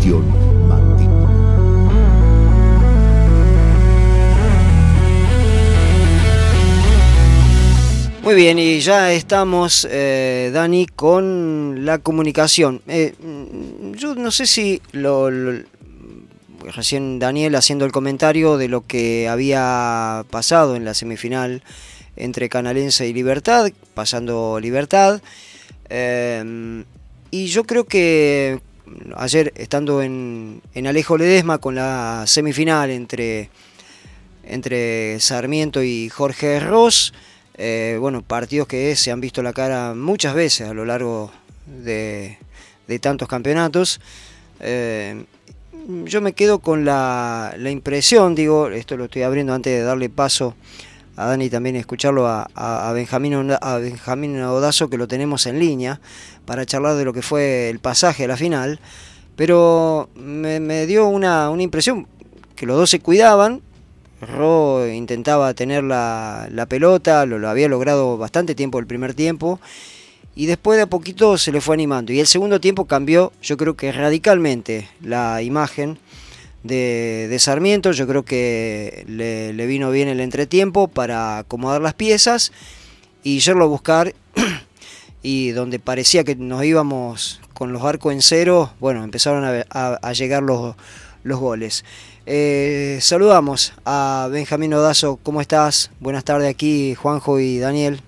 Gestión Martín. Muy bien, y ya estamos, Dani, con la comunicación. Yo no sé si recién Daniel haciendo el comentario de lo que había pasado en la semifinal entre Canalense y Libertad, pasando Libertad. Y yo creo que ayer, estando en Alejo Ledesma con la semifinal entre Sarmiento y Jorge Ross, partidos que se han visto la cara muchas veces a lo largo de tantos campeonatos. Yo me quedo con la impresión, esto lo estoy abriendo antes de darle paso a Dani también escucharlo a Benjamín Odazo, que lo tenemos en línea para charlar de lo que fue el pasaje a la final, pero me dio una impresión que los dos se cuidaban. Ro intentaba tener la pelota, lo había logrado bastante tiempo el primer tiempo, y después de a poquito se le fue animando, y el segundo tiempo cambió, yo creo que radicalmente, la imagen de Sarmiento. Yo creo que le vino bien el entretiempo para acomodar las piezas y yerlo a buscar, y donde parecía que nos íbamos con los arcos en cero, empezaron a llegar los goles. Saludamos a Benjamín Odazo. ¿Cómo estás? Buenas tardes, aquí Juanjo y Daniel.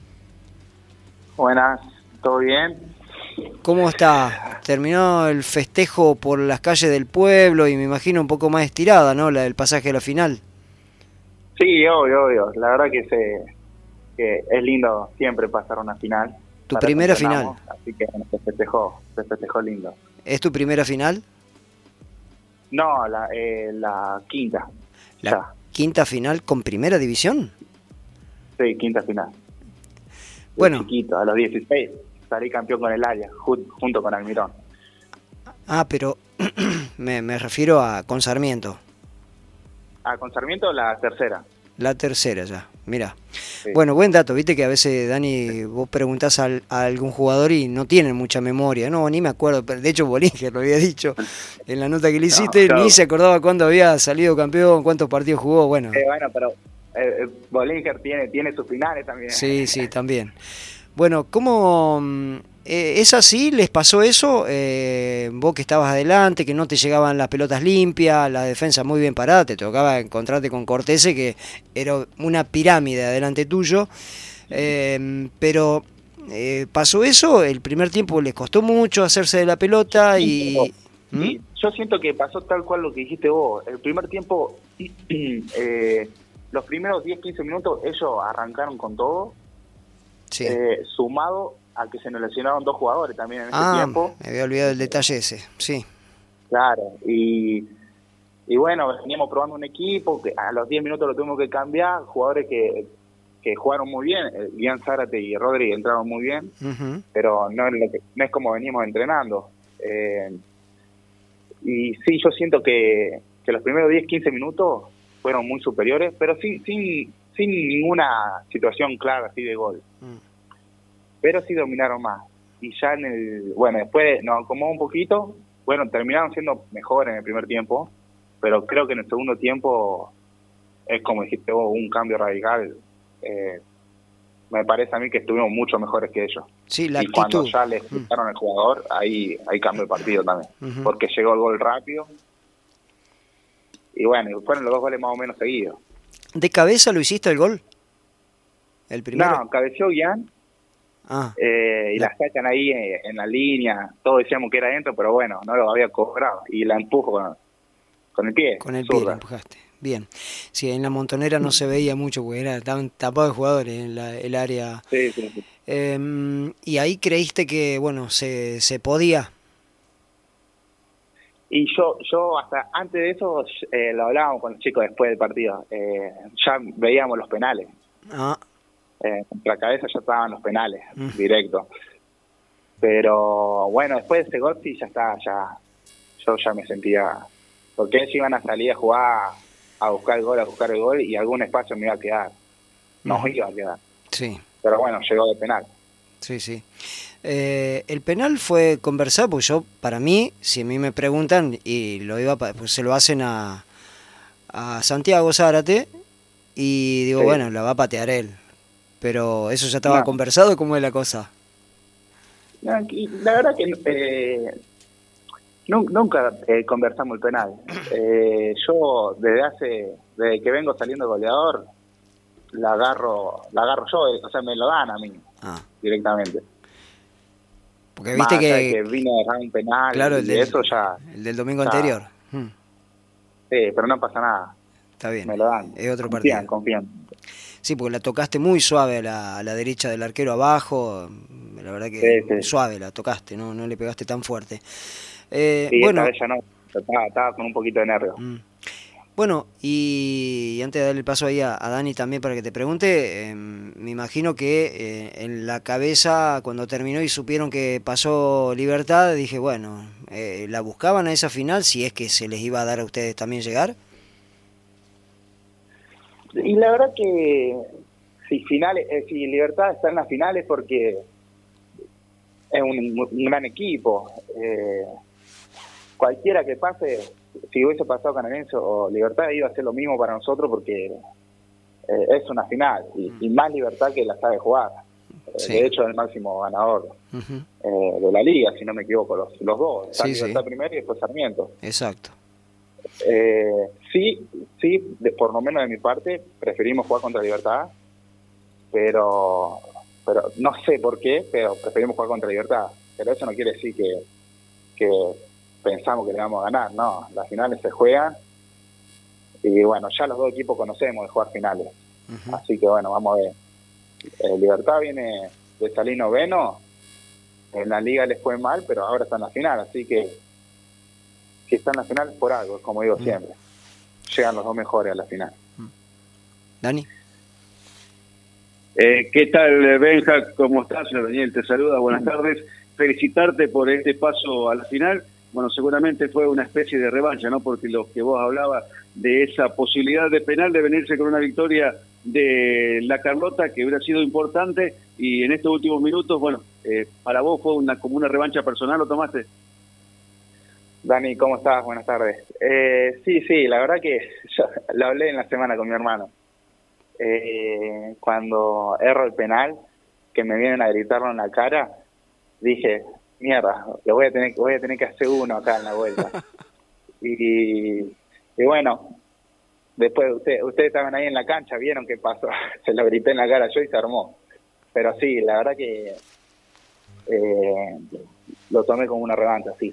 Buenas, ¿todo bien? ¿Cómo está? Terminó el festejo por las calles del pueblo y me imagino un poco más estirada, ¿no? La del pasaje a la final. Sí, obvio. La verdad que es lindo siempre pasar una final. ¿Tu primera final? Así que se festejó lindo. ¿Es tu primera final? No, la quinta. ¿La quinta final con primera división? Sí, quinta final. Bueno. Chiquito, a los 16 salí campeón con el Área, junto con Almirón. Pero me refiero con Sarmiento. Con Sarmiento la tercera. La tercera ya, mira. Sí. Bueno, buen dato, viste que a veces, Dani, vos preguntás a algún jugador y no tienen mucha memoria. No, ni me acuerdo, de hecho Bolínger lo había dicho en la nota que le hiciste, ni se acordaba cuándo había salido campeón, cuántos partidos jugó, pero Bolínger tiene sus finales también. Sí, también. Bueno, ¿cómo es así? ¿Les pasó eso? Vos que estabas adelante, que no te llegaban las pelotas limpias, la defensa muy bien parada, te tocaba encontrarte con Cortese, que era una pirámide adelante tuyo, pero ¿pasó eso? ¿El primer tiempo les costó mucho hacerse de la pelota? Sí, yo siento que pasó tal cual lo que dijiste vos. El primer tiempo, los primeros 10-15 minutos, ellos arrancaron con todo. Sí. Sumado a que se nos lesionaron 2 jugadores también en ese tiempo. Me había olvidado el detalle ese, sí. Claro, y veníamos probando un equipo, que a los 10 minutos lo tuvimos que cambiar, jugadores que jugaron muy bien, Ian Zárate y Rodri entraron muy bien, pero no es como venimos entrenando. Y sí, yo siento que los primeros 10-15 minutos fueron muy superiores, pero sin ninguna situación clara así de gol. Pero sí dominaron más. Y ya después nos acomodó un poquito. Terminaron siendo mejores en el primer tiempo, pero creo que en el segundo tiempo es como dijiste vos, un cambio radical. Me parece a mí que estuvimos mucho mejores que ellos. Sí, la y actitud. Cuando ya le expulsaron al jugador, ahí cambió el partido también. Porque llegó el gol rápido. Y fueron los 2 goles más o menos seguidos. ¿De cabeza lo hiciste el gol? ¿El primero? No, cabeció Ian. Y la sacan ahí en la línea. Todos decíamos que era adentro, pero no lo había cobrado. Y la empujo con el pie. Con el pie la empujaste. Bien. Sí, en la Montonera no se veía mucho porque estaban tapados de jugadores en el área. Sí. ¿Y ahí creíste que, se podía? Y yo hasta antes de eso lo hablábamos con los chicos después del partido. Ya veíamos los penales. Contra Cabeza ya estaban los penales, directo. Pero después de ese gol sí ya está, yo ya me sentía, porque ellos iban a salir a jugar, a buscar el gol, y algún espacio me iba a quedar. Nos iba a quedar. Sí. Pero llegó de penal. Sí. El penal fue conversado, porque yo, para mí, si a mí me preguntan, y pues se lo hacen a Santiago Zárate, y digo, Sí. bueno, la va a patear él. Pero eso ya estaba No, conversado, ¿cómo es la cosa? y la verdad que nunca conversamos el penal. Yo desde que vengo saliendo goleador, la agarro yo, o sea, me lo dan a mí directamente. Porque Más viste allá de que, que vine a dejar un penal claro, y eso ya, el del domingo anterior. sí, pero no pasa nada. Está bien, Me lo dan. es otro partido. Confían. Sí, porque la tocaste muy suave a la derecha del arquero abajo. La verdad que Sí. suave la tocaste, no le pegaste tan fuerte. Sí, esta Bueno, vez ya no. Estaba con un poquito de nervio. Bueno, y antes de darle el paso ahí a Dani también para que te pregunte, me imagino que en la cabeza cuando terminó y supieron que pasó Libertad, dije, bueno, ¿la buscaban a esa final si es que se les iba a dar a ustedes también llegar? Y la verdad que si Libertad está en las finales porque es un gran equipo. Cualquiera que pase, si hubiese pasado Canadiense o Libertad, iba a ser lo mismo para nosotros porque es una final y más Libertad que la sabe jugar. Sí. De hecho, es el máximo ganador de la liga, si no me equivoco, los dos. Está Libertad primero y después Sarmiento. Exacto. Sí, por lo menos de mi parte, preferimos jugar contra Libertad, pero no sé por qué, pero preferimos jugar contra Libertad. Pero eso no quiere decir que pensamos que le vamos a ganar, no. Las finales se juegan y bueno, ya los dos equipos conocemos de jugar finales. Así que bueno, vamos a ver. Libertad viene de salir noveno, en la liga les fue mal, pero ahora está en la final, así que si está en la final por algo, como digo siempre. Llegan los dos mejores a la final. Dani. ¿Qué tal, Benja? ¿Cómo estás? Daniel te saluda, buenas tardes. Felicitarte por este paso a la final. Bueno, seguramente fue una especie de revancha, ¿no? Porque lo que vos hablabas de esa posibilidad de penal de venirse con una victoria de la Carlota que hubiera sido importante y en estos últimos minutos, bueno, para vos fue como una revancha personal, ¿lo tomaste? Dani, ¿cómo estás? Buenas tardes. Sí, la verdad que yo lo hablé en la semana con mi hermano. Cuando erro el penal, que me vienen a gritarlo en la cara, dije, mierda, voy a tener que hacer uno acá en la vuelta. y bueno, después ustedes estaban ahí en la cancha, vieron qué pasó, se lo grité en la cara yo y se armó. Pero sí, la verdad que lo tomé como una revancha, sí.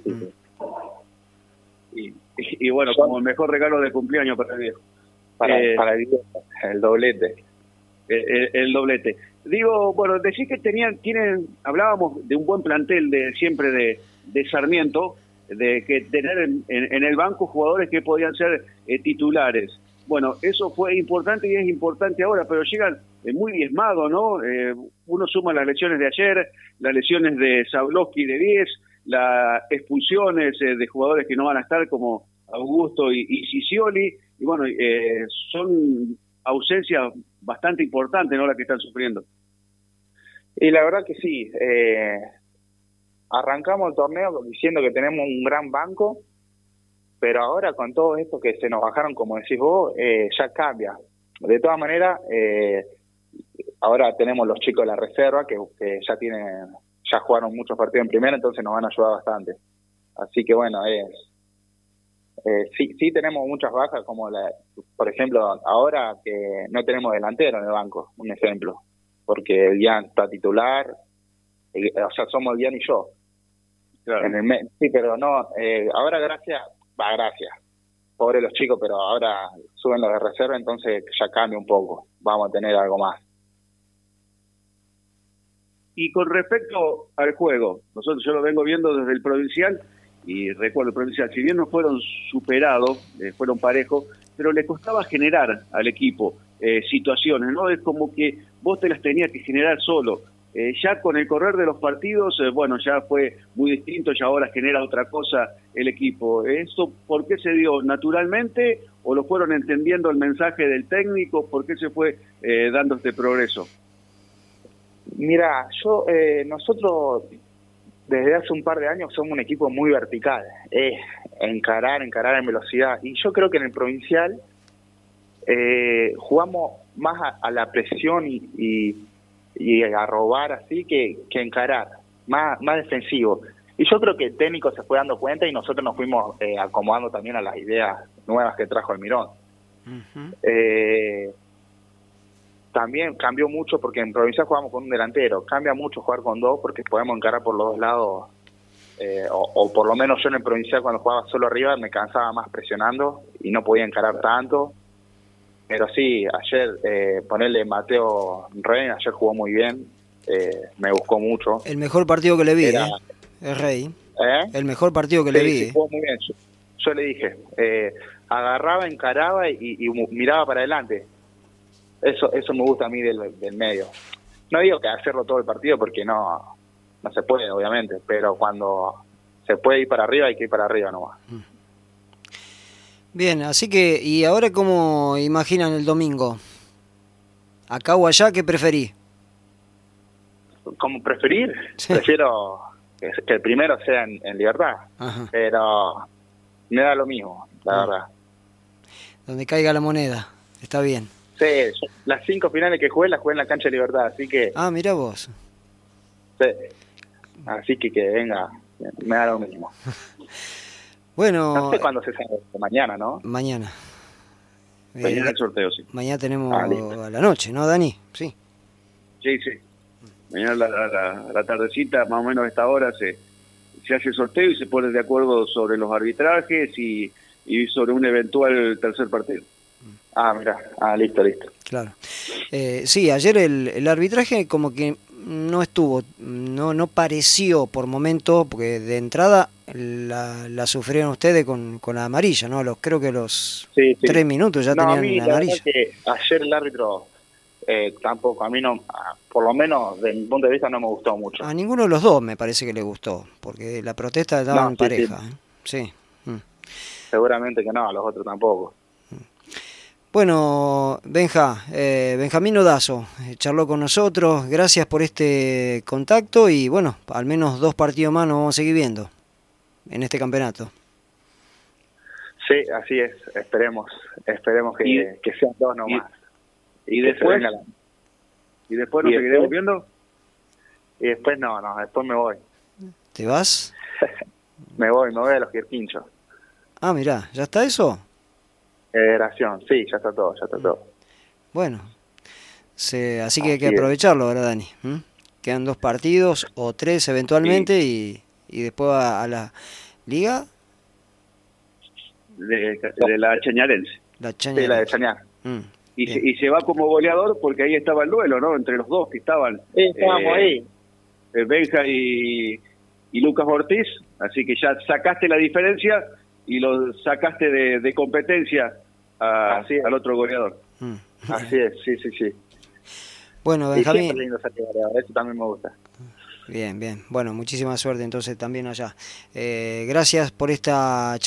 Y bueno, como el mejor regalo de cumpleaños para el viejo. Para el viejo, el doblete. El doblete. Digo, bueno, decís que hablábamos de un buen plantel siempre de Sarmiento, de que tener en el banco jugadores que podían ser titulares. Bueno, eso fue importante y es importante ahora, pero llegan muy diezmados, ¿no? Uno suma las lesiones de ayer, las lesiones de Sablowski de 10, las expulsiones de jugadores que no van a estar como Augusto y Cicioli, y bueno, son ausencias bastante importantes, ¿no?, las que están sufriendo. Y la verdad que sí, arrancamos el torneo diciendo que tenemos un gran banco, pero ahora con todo esto que se nos bajaron, como decís vos, ya cambia. De todas maneras, ahora tenemos los chicos de la reserva que ya jugaron muchos partidos en primera, entonces nos van a ayudar bastante. Así que bueno, sí tenemos muchas bajas, como por ejemplo, ahora que no tenemos delantero en el banco, un ejemplo, porque el Ian está titular, o sea, somos el Ian y yo. Claro. Sí, pero no, ahora gracias, pobre los chicos, pero ahora suben los de reserva, entonces ya cambia un poco, vamos a tener algo más. Y con respecto al juego, yo lo vengo viendo desde el provincial, y recuerdo el provincial, si bien no fueron superados, fueron parejos, pero le costaba generar al equipo situaciones, ¿no? Es como que vos te las tenías que generar solo. Ya con el correr de los partidos, bueno, ya fue muy distinto, ya ahora genera otra cosa el equipo. ¿Esto por qué se dio? ¿Naturalmente o lo fueron entendiendo el mensaje del técnico? ¿Por qué se fue dando este progreso? Mira, nosotros desde hace un par de años somos un equipo muy vertical, encarar en velocidad, y yo creo que en el provincial jugamos más a la presión y a robar así que encarar, más defensivo. Y yo creo que el técnico se fue dando cuenta y nosotros nos fuimos acomodando también a las ideas nuevas que trajo Almirón. También cambió mucho porque en provincia jugamos con un delantero, cambia mucho jugar con dos porque podemos encarar por los dos lados, o por lo menos yo en el provincial cuando jugaba solo arriba me cansaba más presionando y no podía encarar tanto. Pero sí, ayer ponerle Mateo Rey, ayer jugó muy bien, me buscó mucho. El mejor partido que le vi, es Rey. El mejor partido que le vi. Sí, jugó muy bien. Yo le dije, agarraba, encaraba y miraba para adelante. Eso me gusta a mí del medio. No digo que hacerlo todo el partido porque no se puede, obviamente, pero cuando se puede ir para arriba hay que ir para arriba nomás. Bien, así que, ¿y ahora cómo imaginan el domingo? ¿Acá o allá? ¿Qué preferís? ¿Cómo preferir? Sí. Prefiero que el primero sea en Libertad. Ajá. Pero me da lo mismo, la verdad. Donde caiga la moneda, está bien. Sí, las 5 finales que jugué las jugué en la cancha de Libertad, así que... Ah, mirá vos. Sí, así que venga, me da lo mismo. Bueno... No sé cuándo se sabe, mañana, ¿no? Mañana. Mañana el sorteo, sí. Mañana tenemos a la noche, ¿no, Dani? Sí. Sí. Mañana a la tardecita, más o menos a esta hora, se hace el sorteo y se pone de acuerdo sobre los arbitrajes y sobre un eventual tercer partido. Mira, listo. Claro. Sí, ayer el arbitraje como que no estuvo, no pareció por momento, porque de entrada la sufrieron ustedes con la amarilla, ¿no? Creo que los 3 minutos ya tenían la amarilla. Que ayer el árbitro tampoco, a mí no, por lo menos de mi punto de vista no me gustó mucho. A ninguno de los dos me parece que le gustó, porque la protesta estaba en pareja. Sí. Seguramente que no, a los otros tampoco. Bueno, Benjamín Odazo charló con nosotros, gracias por este contacto y bueno, al menos 2 partidos más nos vamos a seguir viendo en este campeonato. Sí, así es, esperemos que sean 2 nomás. ¿Y después nos seguiremos viendo? Y después no, después me voy. ¿Te vas? me voy a los Quirquinchos. Ah, mirá, ¿ya está eso? Federación, sí, ya está todo. Bueno, así que hay que aprovecharlo ahora, Dani. Quedan 2 partidos o 3 eventualmente y después a la liga de la Chañarense. Sí, la de Chañar. Y se va como goleador porque ahí estaba el duelo, ¿no? Entre los dos que estaban. Estábamos ahí. Benja y Lucas Ortiz, así que ya sacaste la diferencia y lo sacaste de competencia al otro goleador. Así es, sí. Bueno, Benjamín. Es lindo salir goleador, eso también me gusta. Bien. Bueno, muchísima suerte entonces también allá. Gracias por esta